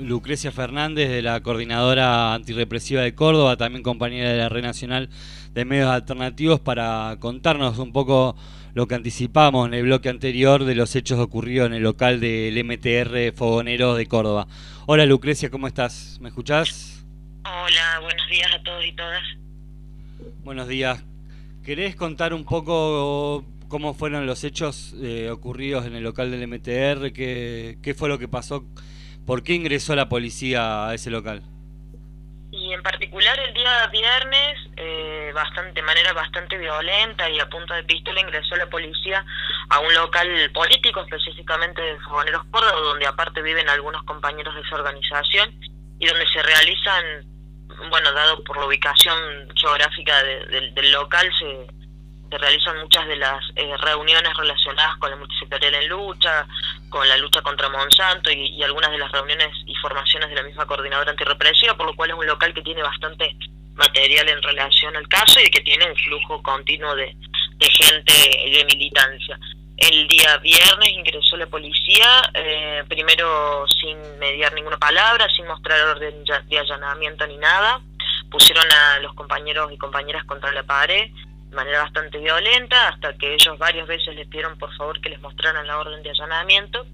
Lucrecia Fernández, de la Coordinadora Antirrepresiva de Córdoba, también compañera de la Red Nacional de Medios Alternativos, para contarnos un poco lo que anticipamos en el bloque anterior de los hechos ocurridos en el local del MTR Fogoneros de Córdoba. Hola Lucrecia, ¿cómo estás? ¿Me escuchás? Hola, buenos días a todos y todas. Buenos días. ¿Querés contar un poco cómo fueron los hechos ocurridos en el local del MTR? ¿Qué fue lo que pasó? ¿Por qué ingresó la policía a ese local? Y en particular el día viernes, de manera bastante violenta y a punta de pistola, ingresó la policía a un local político, específicamente de Fogoneros Córdoba, donde aparte viven algunos compañeros de esa organización y donde se realizan, bueno, dado por la ubicación geográfica del local, se realizan muchas de las reuniones relacionadas con la multisectorial en lucha, con la lucha contra Monsanto y algunas de las reuniones y formaciones de la misma coordinadora antirrepresiva, por lo cual es un local que tiene bastante material en relación al caso y que tiene un flujo continuo de gente de militancia. El día viernes ingresó la policía, primero sin mediar ninguna palabra, sin mostrar orden de allanamiento ni nada. Pusieron a los compañeros y compañeras contra la pared de manera bastante violenta, hasta que ellos varias veces les pidieron por favor que les mostraran la orden de allanamiento,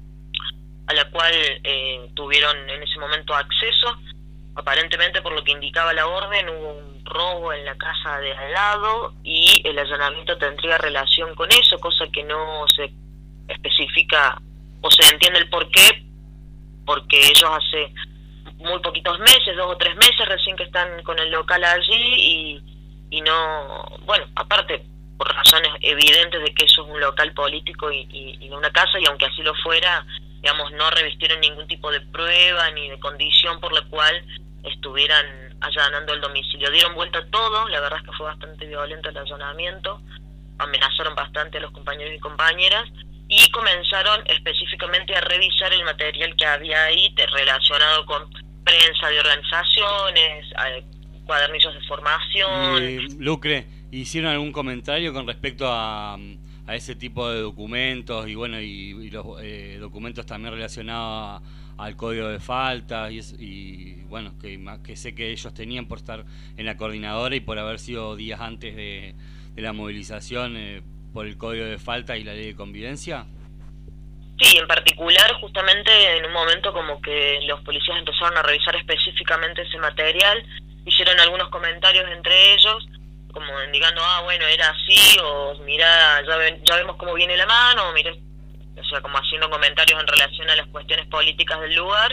a la cual tuvieron en ese momento acceso. Aparentemente, por lo que indicaba la orden, hubo un robo en la casa de al lado y el allanamiento tendría relación con eso, cosa que no se especifica o se entiende el por qué, porque ellos hace muy poquitos meses, 2 o 3 meses recién que están con el local allí y no, bueno, aparte por razones evidentes de que eso es un local político y no una casa, y aunque así lo fuera, digamos, no revistieron ningún tipo de prueba ni de condición por la cual estuvieran allanando el domicilio. Dieron vuelta a todo, la verdad es que fue bastante violento el allanamiento, amenazaron bastante a los compañeros y compañeras y comenzaron específicamente a revisar el material que había ahí relacionado con prensa de organizaciones, cuadernillos de formación. Lucre, ¿hicieron algún comentario con respecto a ese tipo de documentos y bueno y los documentos también relacionados al código de faltas y bueno que sé que ellos tenían por estar en la coordinadora y por haber sido días antes de la movilización por el código de faltas y la ley de convivencia? Sí, en particular, justamente en un momento como que los policías empezaron a revisar específicamente ese material, hicieron algunos comentarios entre ellos, como indicando, bueno, era así, o mira, ya vemos cómo viene la mano, o mira, o sea, como haciendo comentarios en relación a las cuestiones políticas del lugar,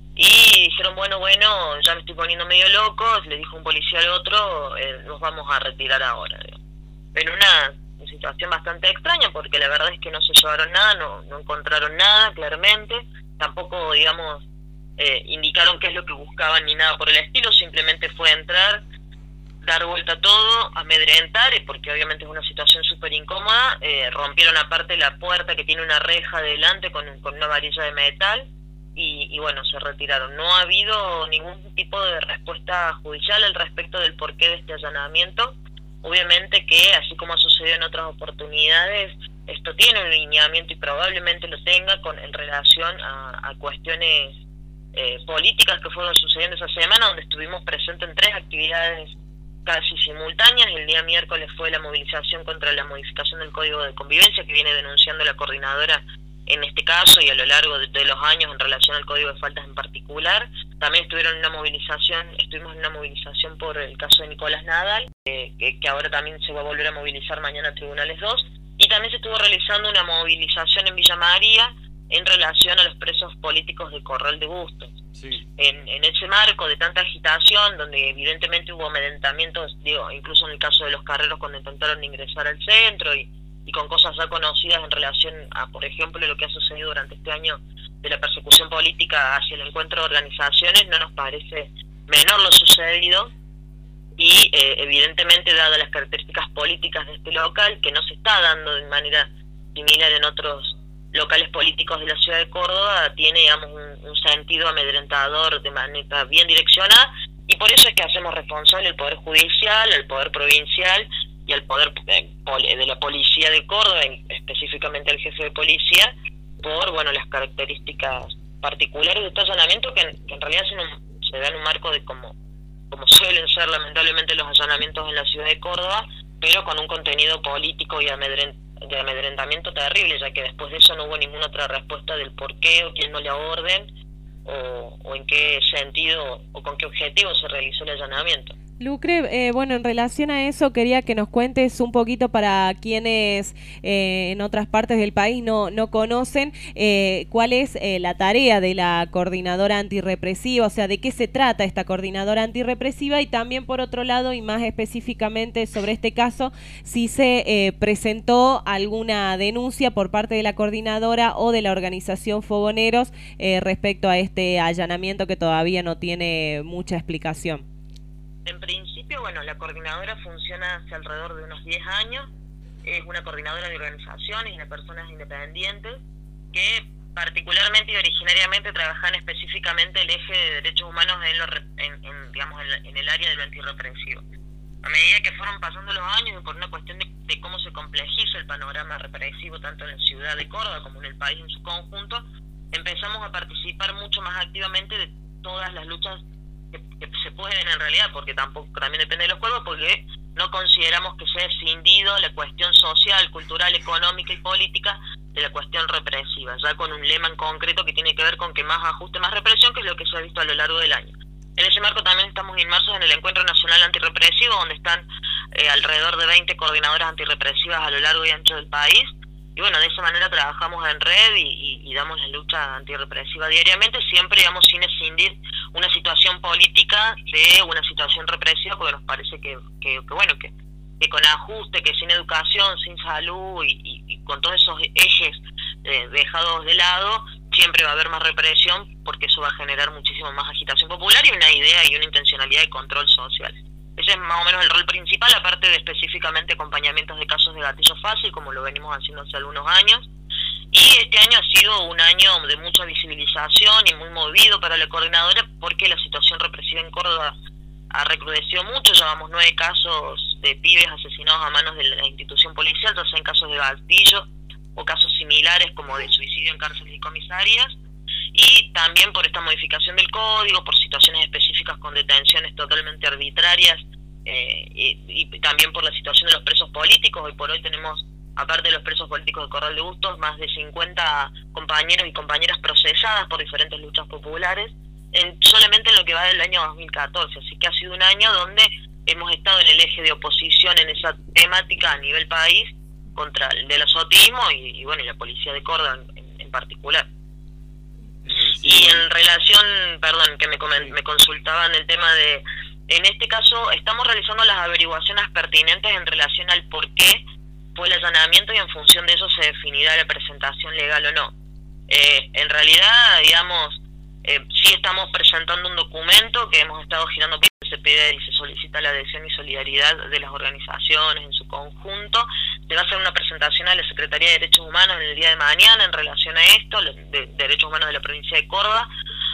y dijeron, bueno, ya me estoy poniendo medio loco, le dijo un policía al otro, nos vamos a retirar ahora. En una situación bastante extraña, porque la verdad es que no se llevaron nada, no encontraron nada, claramente, tampoco, digamos, indicaron qué es lo que buscaban ni nada por el estilo, simplemente fue entrar, dar vuelta a todo, amedrentar, porque obviamente es una situación súper incómoda. Rompieron aparte la puerta que tiene una reja delante con una varilla de metal y bueno, se retiraron. No ha habido ningún tipo de respuesta judicial al respecto del porqué de este allanamiento. Obviamente que, así como ha sucedido en otras oportunidades, esto tiene un lineamiento y probablemente lo tenga en relación a cuestiones políticas que fueron sucediendo esa semana, donde estuvimos presentes en 3 actividades casi simultáneas. El día miércoles fue la movilización contra la modificación del Código de Convivencia que viene denunciando la coordinadora en este caso y a lo largo de los años en relación al Código de Faltas en particular. También estuvimos en una movilización por el caso de Nicolás Nadal, que ahora también se va a volver a movilizar mañana a Tribunales 2, y también se estuvo realizando una movilización en Villa María en relación a los presos políticos de Corral de Bustos. Sí. En ese marco de tanta agitación, donde evidentemente hubo amedrentamientos, incluso en el caso de los carreros cuando intentaron ingresar al centro y con cosas ya conocidas en relación a, por ejemplo, lo que ha sucedido durante este año de la persecución política hacia el encuentro de organizaciones, no nos parece menor lo sucedido y evidentemente, dadas las características políticas de este local, que no se está dando de manera similar en otros locales políticos de la ciudad de Córdoba, tiene, digamos, un sentido amedrentador de manera bien direccionada, y por eso es que hacemos responsable al Poder Judicial, al Poder Provincial y al Poder de la Policía de Córdoba, específicamente al jefe de policía, por las características particulares de este allanamiento que en realidad se da en un marco de como suelen ser lamentablemente los allanamientos en la ciudad de Córdoba, pero con un contenido político y de amedrentamiento terrible, ya que después de eso no hubo ninguna otra respuesta del por qué o quién no le orden o en qué sentido o con qué objetivo se realizó el allanamiento. Lucre, bueno, en relación a eso quería que nos cuentes un poquito para quienes en otras partes del país no conocen cuál es la tarea de la coordinadora antirrepresiva, o sea, de qué se trata esta coordinadora antirrepresiva y también por otro lado y más específicamente sobre este caso, si se presentó alguna denuncia por parte de la coordinadora o de la organización Fogoneros respecto a este allanamiento que todavía no tiene mucha explicación. En principio, bueno, la coordinadora funciona hace alrededor de unos 10 años, es una coordinadora de organizaciones y de personas independientes que particularmente y originariamente trabajan específicamente el eje de derechos humanos en el área de lo antirrepresivo. A medida que fueron pasando los años y por una cuestión de cómo se complejiza el panorama represivo tanto en la ciudad de Córdoba como en el país en su conjunto, empezamos a participar mucho más activamente de todas las luchas que se pueden en realidad, porque tampoco también depende de los cuerpos, porque no consideramos que se haya escindido la cuestión social, cultural, económica y política de la cuestión represiva, ya con un lema en concreto que tiene que ver con que más ajuste, más represión, que es lo que se ha visto a lo largo del año. En ese marco también estamos inmersos en el Encuentro Nacional Antirrepresivo, donde están alrededor de 20 coordinadoras antirrepresivas a lo largo y ancho del país. Y bueno, de esa manera trabajamos en red y damos la lucha antirrepresiva diariamente, siempre, digamos, sin escindir una situación política de una situación represiva, porque nos parece que con ajuste, que sin educación, sin salud y con todos esos ejes dejados de lado, siempre va a haber más represión, porque eso va a generar muchísimo más agitación popular y una idea y una intencionalidad de control social. Ese es más o menos el rol principal, aparte de específicamente acompañamientos de casos de gatillo fácil, como lo venimos haciendo hace algunos años. Y este año ha sido un año de mucha visibilización y muy movido para la coordinadora, porque la situación represiva en Córdoba ha recrudecido mucho. Llevamos 9 casos de pibes asesinados a manos de la institución policial, ya sean casos de gatillo o casos similares como de suicidio en cárceles y comisarias. Y también por esta modificación del código, por situaciones específicas con detenciones totalmente arbitrarias y también por la situación de los presos políticos. Hoy por hoy tenemos, aparte de los presos políticos de Corral de Bustos, más de 50 compañeros y compañeras procesadas por diferentes luchas populares, solamente en lo que va del año 2014. Así que ha sido un año donde hemos estado en el eje de oposición en esa temática a nivel país contra el del azotismo y la policía de Córdoba en particular. Y en relación, perdón, que me consultaban el tema de, en este caso estamos realizando las averiguaciones pertinentes en relación al por qué fue el allanamiento y en función de eso se definirá la presentación legal o no. En realidad, digamos, sí estamos presentando un documento que hemos estado girando, se pide y se solicita la adhesión y solidaridad de las organizaciones en su conjunto. Se va a hacer una presentación a la Secretaría de Derechos Humanos en el día de mañana en relación a esto, de Derechos Humanos de la provincia de Córdoba,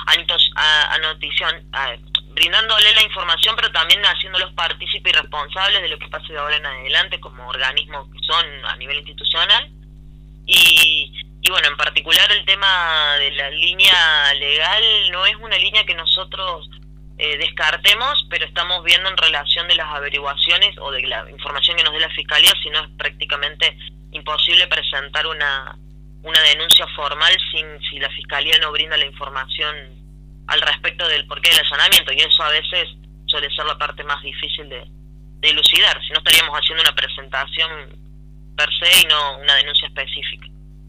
brindándole la información, pero también haciéndolos partícipes y responsables de lo que pase de ahora en adelante como organismos que son a nivel institucional. Y bueno, en particular el tema de la línea legal no es una línea que nosotros descartemos, pero estamos viendo en relación de las averiguaciones o de la información que nos dé la Fiscalía, si no es prácticamente imposible presentar una denuncia formal si la Fiscalía no brinda la información al respecto del porqué del allanamiento, y eso a veces suele ser la parte más difícil de elucidar, si no estaríamos haciendo una presentación per se y no una denuncia específica.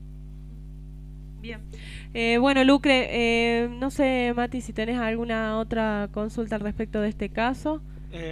Bien. Bueno, Lucre, no sé, Mati, si tenés alguna otra consulta al respecto de este caso.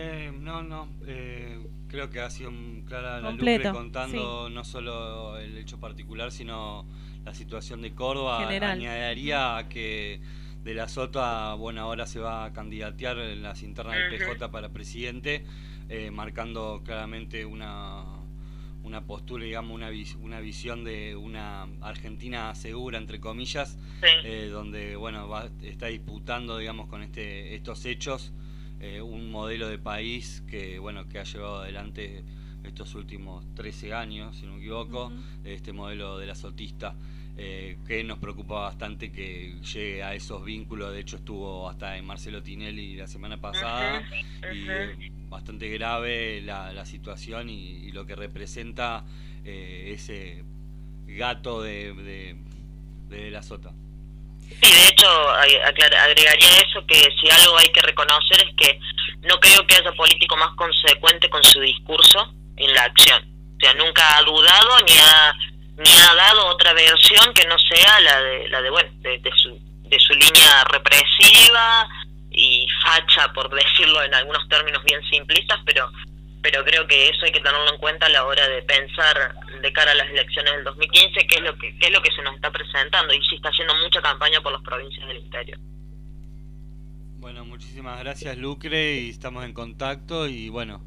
Creo que ha sido clara la Completo, Lucre contando sí. No solo el hecho particular, sino la situación de Córdoba. General. Añadiría a que De la Sota, bueno, ahora se va a candidatear en las internas del PJ para presidente, marcando claramente una postura, digamos, una visión de una Argentina segura, entre comillas, donde, bueno, está disputando, digamos, con estos hechos, un modelo de país que, bueno, que ha llevado adelante estos últimos 13 años, si no me equivoco, este modelo de la sotista. que nos preocupa bastante que llegue a esos vínculos. De hecho estuvo hasta en Marcelo Tinelli la semana pasada, y bastante grave la situación y lo que representa ese gato de la Sota. Sí, de hecho, agregaría eso, que si algo hay que reconocer es que no creo que haya político más consecuente con su discurso en la acción. O sea, nunca ha dudado ni ha dado otra versión que no sea de su línea represiva y facha, por decirlo en algunos términos bien simplistas, pero creo que eso hay que tenerlo en cuenta a la hora de pensar de cara a las elecciones del 2015, qué es lo que se nos está presentando, y sí está haciendo mucha campaña por las provincias del interior. Bueno, muchísimas gracias, Lucre, y estamos en contacto, y bueno,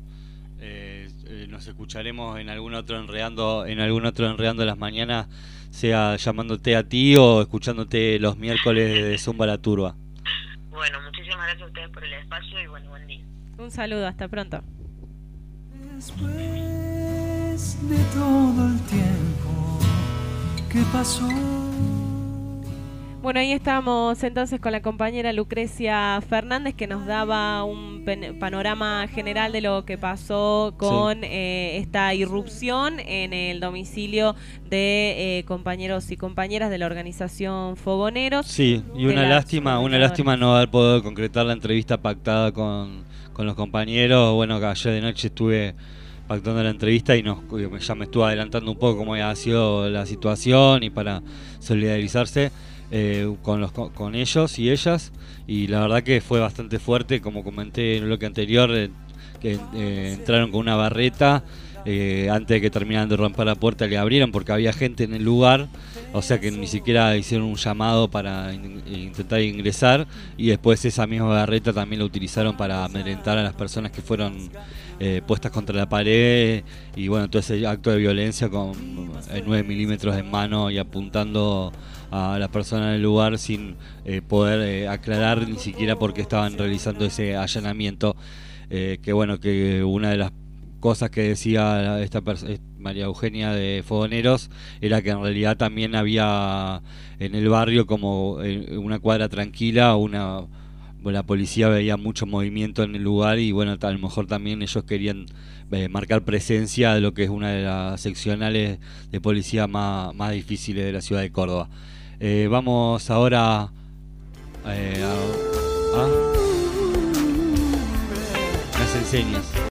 nos escucharemos en algún otro enredando las mañanas, sea llamándote a ti o escuchándote los miércoles de Zumba la Turba. Bueno, muchísimas gracias a ustedes por el espacio y bueno, buen día. Un saludo, hasta pronto. Después de todo el tiempo que pasó. Bueno, ahí estamos entonces con la compañera Lucrecia Fernández, que nos daba un panorama general de lo que pasó con esta irrupción en el domicilio de compañeros y compañeras de la organización Fogoneros. Sí, y una lástima no haber podido concretar la entrevista pactada con los compañeros. Bueno, que ayer de noche estuve pactando la entrevista y ya me estuve adelantando un poco cómo había sido la situación y para solidarizarse con ellos y ellas, y la verdad que fue bastante fuerte, como comenté en el bloque anterior, que entraron con una barreta, antes de que terminaran de romper la puerta le abrieron porque había gente en el lugar, o sea que ni siquiera hicieron un llamado para intentar ingresar, y después esa misma barreta también la utilizaron para amedrentar a las personas que fueron puestas contra la pared, y bueno, todo ese acto de violencia con 9 milímetros en mano y apuntando a las personas en el lugar sin poder aclarar ni siquiera por qué estaban realizando ese allanamiento. Que bueno, que una de las cosas que decía María Eugenia de Fogoneros era que en realidad también había en el barrio, como en una cuadra tranquila, la policía veía mucho movimiento en el lugar, y bueno, a lo mejor también ellos querían marcar presencia de lo que es una de las seccionales de policía más difíciles de la ciudad de Córdoba. Vamos ahora a las enseñas.